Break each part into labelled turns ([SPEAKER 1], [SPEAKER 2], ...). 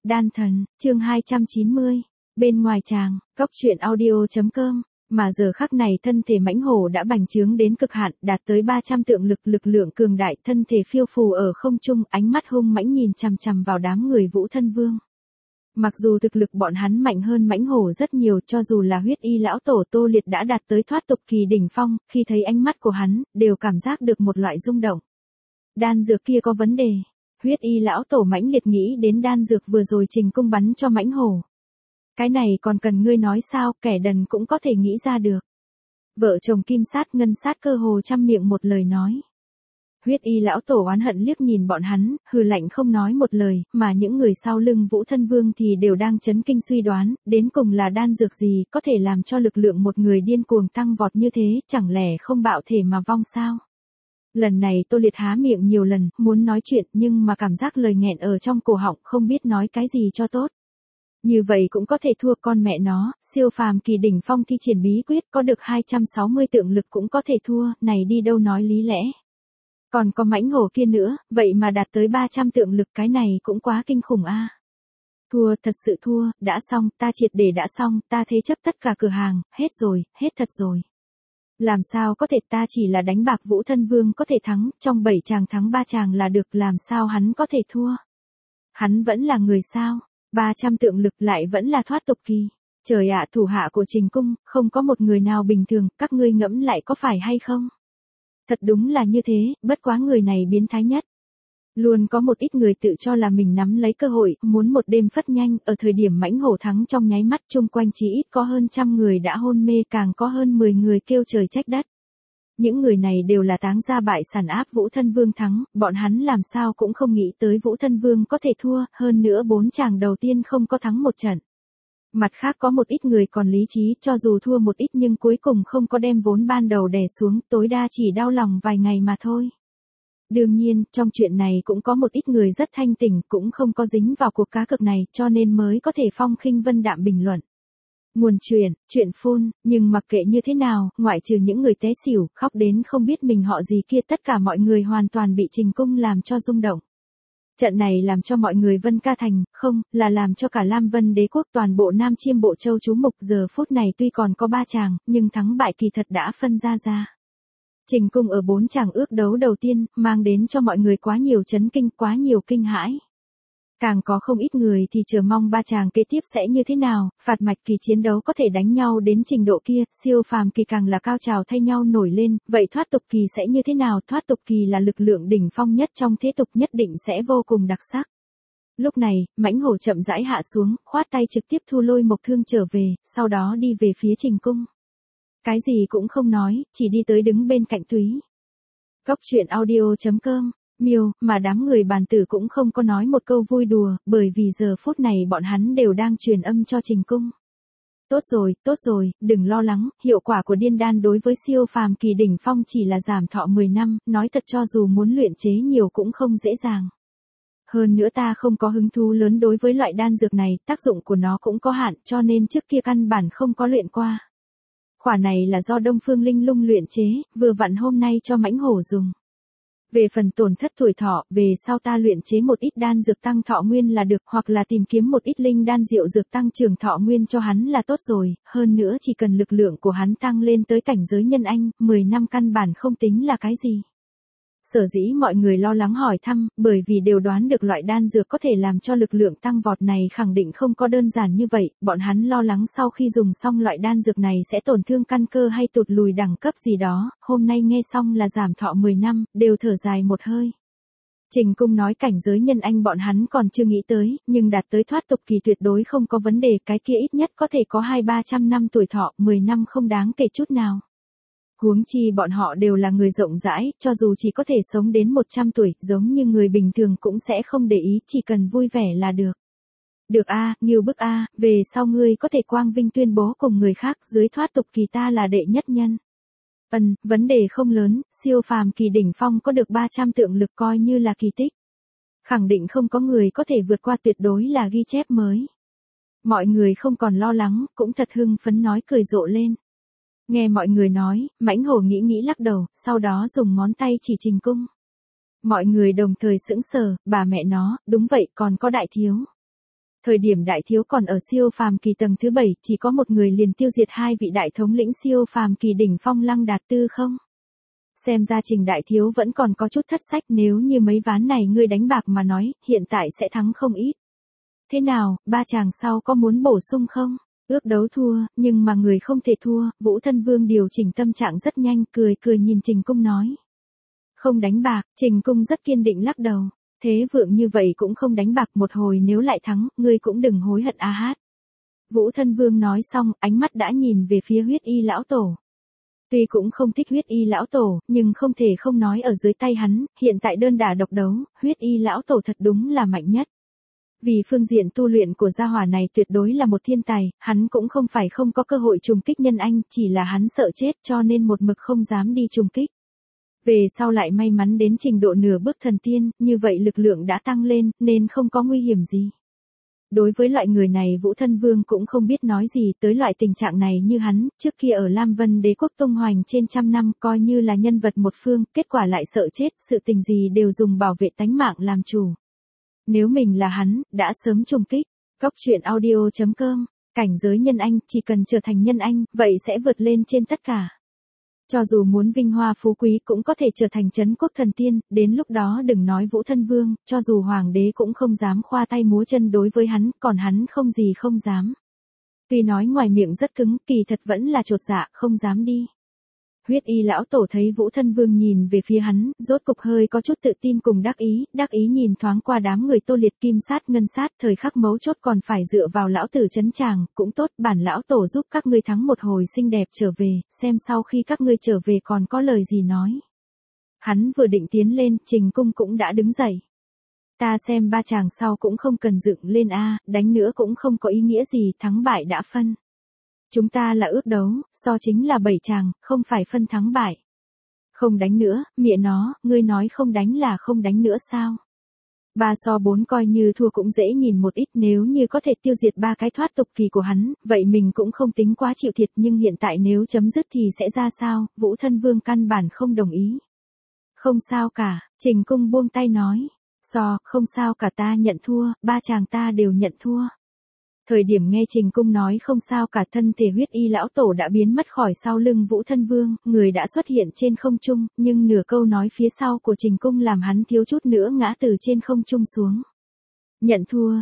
[SPEAKER 1] Đan thần, chương 290. Bên ngoài tràng, cốc truyện audio.com. Mà giờ khắc này thân thể mãnh hổ đã bành trướng đến cực hạn, đạt tới 300 tượng lực lượng cường đại, thân thể phiêu phù ở không trung, ánh mắt hung mãnh nhìn chằm chằm vào đám người Vũ Thân Vương. Mặc dù thực lực bọn hắn mạnh hơn mãnh hổ rất nhiều, cho dù là huyết y lão tổ Tô Liệt đã đạt tới thoát tục kỳ đỉnh phong, khi thấy ánh mắt của hắn, đều cảm giác được một loại rung động. Đan dược kia có vấn đề. Huyết y lão tổ mãnh liệt nghĩ đến đan dược vừa rồi Trình Cung bắn cho mãnh hổ. Cái này còn cần ngươi nói sao, kẻ đần cũng có thể nghĩ ra được. Vợ chồng Kim Sát Ngân Sát cơ hồ trăm miệng một lời nói. Huyết y lão tổ oán hận liếc nhìn bọn hắn, hừ lạnh không nói một lời, mà những người sau lưng Vũ Thân Vương thì đều đang chấn kinh suy đoán, đến cùng là đan dược gì có thể làm cho lực lượng một người điên cuồng tăng vọt như thế, chẳng lẽ không bạo thể mà vong sao? Lần này Tô Liệt há miệng nhiều lần, muốn nói chuyện nhưng mà cảm giác lời nghẹn ở trong cổ họng không biết nói cái gì cho tốt. Như vậy cũng có thể thua con mẹ nó, siêu phàm kỳ đỉnh phong thi triển bí quyết có được 260 tượng lực cũng có thể thua, này đi đâu nói lý lẽ. Còn có mãnh hổ kia nữa, vậy mà đạt tới 300 tượng lực, cái này cũng quá kinh khủng a. Thua, thật sự thua, đã xong, ta triệt để đã xong, ta thế chấp tất cả cửa hàng, hết rồi, hết thật rồi. Làm sao có thể, ta chỉ là đánh bạc Vũ Thân Vương có thể thắng, trong 7 chàng thắng 3 chàng là được, làm sao hắn có thể thua. Hắn vẫn là người sao, 300 tượng lực lại vẫn là thoát tục kỳ. Trời ạ, thủ hạ của Trình Cung, không có một người nào bình thường, các ngươi ngẫm lại có phải hay không? Thật đúng là như thế, bất quá người này biến thái nhất. Luôn có một ít người tự cho là mình nắm lấy cơ hội, muốn một đêm phất nhanh, ở thời điểm mãnh hổ thắng trong nháy mắt chung quanh chỉ ít có hơn 100 người đã hôn mê, càng có hơn 10 người kêu trời trách đất. Những người này đều là táng ra bại sản áp Vũ Thân Vương thắng, bọn hắn làm sao cũng không nghĩ tới Vũ Thân Vương có thể thua, hơn nữa 4 chàng đầu tiên không có thắng một trận. Mặt khác có một ít người còn lý trí, cho dù thua một ít nhưng cuối cùng không có đem vốn ban đầu đè xuống, tối đa chỉ đau lòng vài ngày mà thôi. Đương nhiên, trong chuyện này cũng có một ít người rất thanh tỉnh, cũng không có dính vào cuộc cá cược này, cho nên mới có thể phong khinh vân đạm bình luận. Nguồn chuyện phun, nhưng mặc kệ như thế nào, ngoại trừ những người té xỉu, khóc đến không biết mình họ gì kia, tất cả mọi người hoàn toàn bị Trình Cung làm cho rung động. Trận này làm cho mọi người Vân Ca Thành, không, là làm cho cả Lam Vân Đế quốc toàn bộ Nam Chiêm Bộ Châu chú mục. Giờ phút này tuy còn có 3 chàng, nhưng thắng bại kỳ thật đã phân ra. Trình Cung ở 4 chàng ước đấu đầu tiên, mang đến cho mọi người quá nhiều chấn kinh, quá nhiều kinh hãi. Càng có không ít người thì chờ mong 3 chàng kế tiếp sẽ như thế nào, phạt mạch kỳ chiến đấu có thể đánh nhau đến trình độ kia, siêu phàm kỳ càng là cao trào thay nhau nổi lên, vậy thoát tục kỳ sẽ như thế nào, thoát tục kỳ là lực lượng đỉnh phong nhất trong thế tục, nhất định sẽ vô cùng đặc sắc. Lúc này, mãnh hổ chậm rãi hạ xuống, khoát tay trực tiếp thu Lôi Mộc Thương trở về, sau đó đi về phía Trình Cung. Cái gì cũng không nói, chỉ đi tới đứng bên cạnh Túy. Cốc truyện audio.com. Miêu, mà đám người bàn tử cũng không có nói một câu vui đùa, bởi vì giờ phút này bọn hắn đều đang truyền âm cho Trình Cung. Tốt rồi, đừng lo lắng, hiệu quả của điên đan đối với siêu phàm kỳ đỉnh phong chỉ là giảm thọ 10 năm, nói thật cho dù muốn luyện chế nhiều cũng không dễ dàng. Hơn nữa ta không có hứng thú lớn đối với loại đan dược này, tác dụng của nó cũng có hạn, cho nên trước kia căn bản không có luyện qua. Quả này là do Đông Phương Linh Lung luyện chế, vừa vặn hôm nay cho mãnh hổ dùng. Về phần tổn thất tuổi thọ, về sau ta luyện chế một ít đan dược tăng thọ nguyên là được, hoặc là tìm kiếm một ít linh đan diệu dược tăng trưởng thọ nguyên cho hắn là tốt rồi, hơn nữa chỉ cần lực lượng của hắn tăng lên tới cảnh giới nhân anh, 10 năm căn bản không tính là cái gì. Sở dĩ mọi người lo lắng hỏi thăm, bởi vì đều đoán được loại đan dược có thể làm cho lực lượng tăng vọt này khẳng định không có đơn giản như vậy, bọn hắn lo lắng sau khi dùng xong loại đan dược này sẽ tổn thương căn cơ hay tụt lùi đẳng cấp gì đó, hôm nay nghe xong là giảm thọ 10 năm, đều thở dài một hơi. Trình Cung nói cảnh giới nhân anh bọn hắn còn chưa nghĩ tới, nhưng đạt tới thoát tục kỳ tuyệt đối không có vấn đề, cái kia ít nhất có thể có 200-300 năm tuổi thọ, 10 năm không đáng kể chút nào. Huống chi bọn họ đều là người rộng rãi, cho dù chỉ có thể sống đến 100 tuổi, giống như người bình thường cũng sẽ không để ý, chỉ cần vui vẻ là được. Được a, nghiêu bức a, về sau ngươi có thể quang vinh tuyên bố cùng người khác, dưới thoát tục kỳ ta là đệ nhất nhân. Vấn đề không lớn, siêu phàm kỳ đỉnh phong có được 300 tượng lực coi như là kỳ tích. Khẳng định không có người có thể vượt qua, tuyệt đối là ghi chép mới. Mọi người không còn lo lắng, cũng thật hưng phấn nói cười rộ lên. Nghe mọi người nói, mãnh hổ nghĩ lắc đầu, sau đó dùng ngón tay chỉ Trình Cung. Mọi người đồng thời sững sờ, bà mẹ nó, đúng vậy, còn có đại thiếu. Thời điểm đại thiếu còn ở siêu phàm kỳ tầng thứ 7, chỉ có một người liền tiêu diệt hai vị đại thống lĩnh siêu phàm kỳ đỉnh phong Lăng Đạt Tư không? Xem ra Trình đại thiếu vẫn còn có chút thất sách, nếu như mấy ván này ngươi đánh bạc mà nói, hiện tại sẽ thắng không ít. Thế nào, ba chàng sau có muốn bổ sung không? Ước đấu thua, nhưng mà người không thể thua, Vũ Thân Vương điều chỉnh tâm trạng rất nhanh, cười cười nhìn Trình Cung nói. Không đánh bạc, Trình Cung rất kiên định lắc đầu. Thế vượng như vậy cũng không đánh bạc, một hồi nếu lại thắng, ngươi cũng đừng hối hận a hát. Vũ Thân Vương nói xong, ánh mắt đã nhìn về phía Huyết Y lão tổ. Tuy cũng không thích Huyết Y lão tổ, nhưng không thể không nói ở dưới tay hắn, hiện tại đơn đả độc đấu, Huyết Y lão tổ thật đúng là mạnh nhất. Vì phương diện tu luyện của gia hỏa này tuyệt đối là một thiên tài, hắn cũng không phải không có cơ hội trùng kích nhân anh, chỉ là hắn sợ chết cho nên một mực không dám đi trùng kích. Về sau lại may mắn đến trình độ nửa bước thần tiên, như vậy lực lượng đã tăng lên, nên không có nguy hiểm gì. Đối với loại người này Vũ Thân Vương cũng không biết nói gì, tới loại tình trạng này như hắn, trước kia ở Lam Vân Đế quốc tung hoành trên trăm năm, coi như là nhân vật một phương, kết quả lại sợ chết, sự tình gì đều dùng bảo vệ tánh mạng làm chủ. Nếu mình là hắn, đã sớm trùng kích. Góc truyện audio.com, cảnh giới nhân anh, chỉ cần trở thành nhân anh, vậy sẽ vượt lên trên tất cả. Cho dù muốn vinh hoa phú quý cũng có thể trở thành trấn quốc thần tiên, đến lúc đó đừng nói Vũ Thân Vương, cho dù hoàng đế cũng không dám khoa tay múa chân đối với hắn, còn hắn không gì không dám. Tuy nói ngoài miệng rất cứng, kỳ thật vẫn là chột dạ, không dám đi. Huyết Y lão tổ thấy Vũ Thân Vương nhìn về phía hắn, rốt cục hơi có chút tự tin cùng đắc ý nhìn thoáng qua đám người Tô Liệt Kim Sát Ngân Sát, thời khắc mấu chốt còn phải dựa vào lão tử trấn tràng, cũng tốt, bản lão tổ giúp các ngươi thắng một hồi xinh đẹp trở về, xem sau khi các ngươi trở về còn có lời gì nói. Hắn vừa định tiến lên, Trình Cung cũng đã đứng dậy. Ta xem ba chàng sau cũng không cần dựng lên a, đánh nữa cũng không có ý nghĩa gì, thắng bại đã phân. Chúng ta là ước đấu, so chính là 7 chàng, không phải phân thắng bại. Không đánh nữa, mẹ nó, ngươi nói không đánh là không đánh nữa sao? 3 so 4 coi như thua cũng dễ nhìn một ít, nếu như có thể tiêu diệt 3 cái thoát tục kỳ của hắn, vậy mình cũng không tính quá chịu thiệt, nhưng hiện tại nếu chấm dứt thì sẽ ra sao? Vũ Thân Vương căn bản không đồng ý. Không sao cả, Trình Cung buông tay nói. Không sao cả, ta nhận thua, ba chàng ta đều nhận thua. Thời điểm nghe Trình Cung nói không sao cả, thân thể Huyết Y lão tổ đã biến mất khỏi sau lưng Vũ Thân Vương, người đã xuất hiện trên không trung, nhưng nửa câu nói phía sau của Trình Cung làm hắn thiếu chút nữa ngã từ trên không trung xuống. Nhận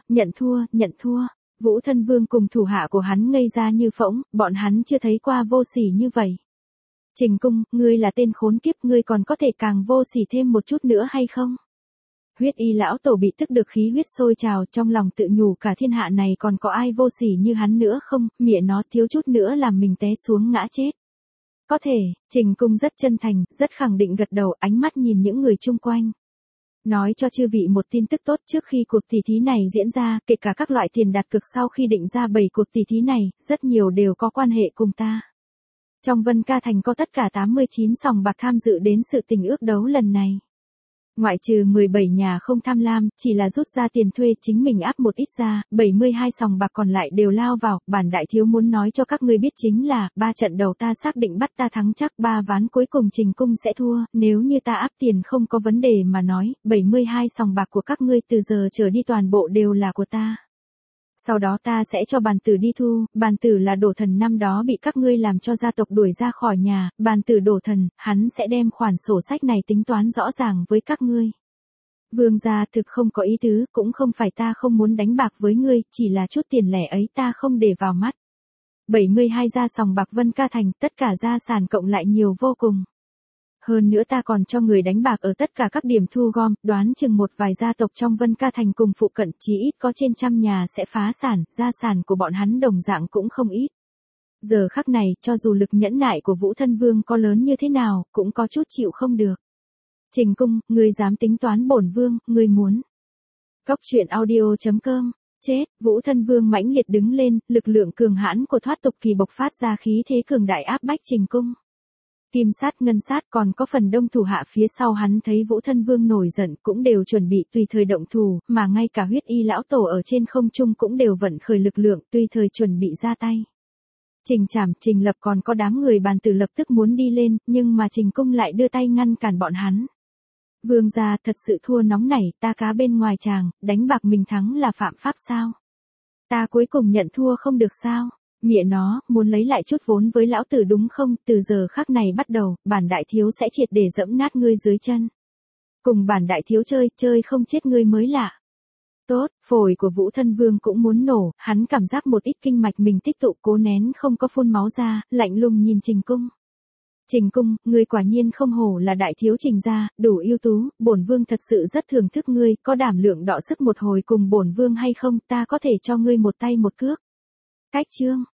[SPEAKER 1] thua, Vũ Thân Vương cùng thủ hạ của hắn ngây ra như phỗng, bọn hắn chưa thấy qua vô sỉ như vậy. Trình Cung, ngươi là tên khốn kiếp, ngươi còn có thể càng vô sỉ thêm một chút nữa hay không? Huyết Y lão tổ bị tức được khí huyết sôi trào, trong lòng tự nhủ cả thiên hạ này còn có ai vô sỉ như hắn nữa không, mẹ nó thiếu chút nữa làm mình té xuống ngã chết. Có thể, Trình Cung rất chân thành, rất khẳng định gật đầu, ánh mắt nhìn những người chung quanh. Nói cho chư vị một tin tức tốt, trước khi cuộc tỷ thí này diễn ra, kể cả các loại tiền đặt cược sau khi định ra 7 cuộc tỷ thí này, rất nhiều đều có quan hệ cùng ta. Trong Vân Ca Thành có tất cả 89 sòng bạc tham dự đến sự tình ước đấu lần này. Ngoại trừ 17 nhà không tham lam, chỉ là rút ra tiền thuê chính mình áp một ít ra, 72 sòng bạc còn lại đều lao vào, bản đại thiếu muốn nói cho các ngươi biết chính là, 3 trận đầu ta xác định bắt ta thắng chắc, 3 ván cuối cùng Trình Cung sẽ thua, nếu như ta áp tiền không có vấn đề mà nói, 72 sòng bạc của các ngươi từ giờ trở đi toàn bộ đều là của ta. Sau đó ta sẽ cho bàn tử đi thu, bàn tử là đổ thần năm đó bị các ngươi làm cho gia tộc đuổi ra khỏi nhà, bàn tử đổ thần, hắn sẽ đem khoản sổ sách này tính toán rõ ràng với các ngươi. Vương gia thực không có ý tứ, cũng không phải ta không muốn đánh bạc với ngươi, chỉ là chút tiền lẻ ấy ta không để vào mắt. 72 gia sòng bạc Vân Ca Thành, tất cả gia sản cộng lại nhiều vô cùng. Hơn nữa ta còn cho người đánh bạc ở tất cả các điểm thu gom, đoán chừng một vài gia tộc trong Vân Ca Thành cùng phụ cận chí ít có trên trăm nhà sẽ phá sản, gia sản của bọn hắn đồng dạng cũng không ít. Giờ khắc này, cho dù lực nhẫn nại của Vũ Thân Vương có lớn như thế nào, cũng có chút chịu không được. Trình Cung, ngươi dám tính toán bổn vương, ngươi muốn. Góc truyện audio.com, chết, Vũ Thân Vương mãnh liệt đứng lên, lực lượng cường hãn của thoát tục kỳ bộc phát ra khí thế cường đại áp bách Trình Cung. Kim Sát Ngân Sát còn có phần đông thủ hạ phía sau hắn thấy Vũ Thân Vương nổi giận cũng đều chuẩn bị tùy thời động thủ, mà ngay cả Huyết Y lão tổ ở trên không trung cũng đều vận khởi lực lượng tùy thời chuẩn bị ra tay. Trình Trảm, Trình Lập còn có đám người bàn tử lập tức muốn đi lên, nhưng mà Trình Cung lại đưa tay ngăn cản bọn hắn. Vương gia thật sự thua nóng nảy, ta cá bên ngoài chàng, đánh bạc mình thắng là phạm pháp sao? Ta cuối cùng nhận thua không được sao? Mẹ nó, muốn lấy lại chút vốn với lão tử đúng không? Từ giờ khắc này bắt đầu, bản đại thiếu sẽ triệt để dẫm nát ngươi dưới chân. Cùng bản đại thiếu chơi, chơi không chết ngươi mới lạ. Tốt, phổi của Vũ Thân Vương cũng muốn nổ, hắn cảm giác một ít kinh mạch mình tích tụ cố nén không có phun máu ra, lạnh lùng nhìn Trình Cung. Trình Cung, ngươi quả nhiên không hổ là đại thiếu Trình gia, đủ ưu tú, bổn vương thật sự rất thưởng thức ngươi, có đảm lượng đọ sức một hồi cùng bổn vương hay không, ta có thể cho ngươi một tay một cước. Cách chương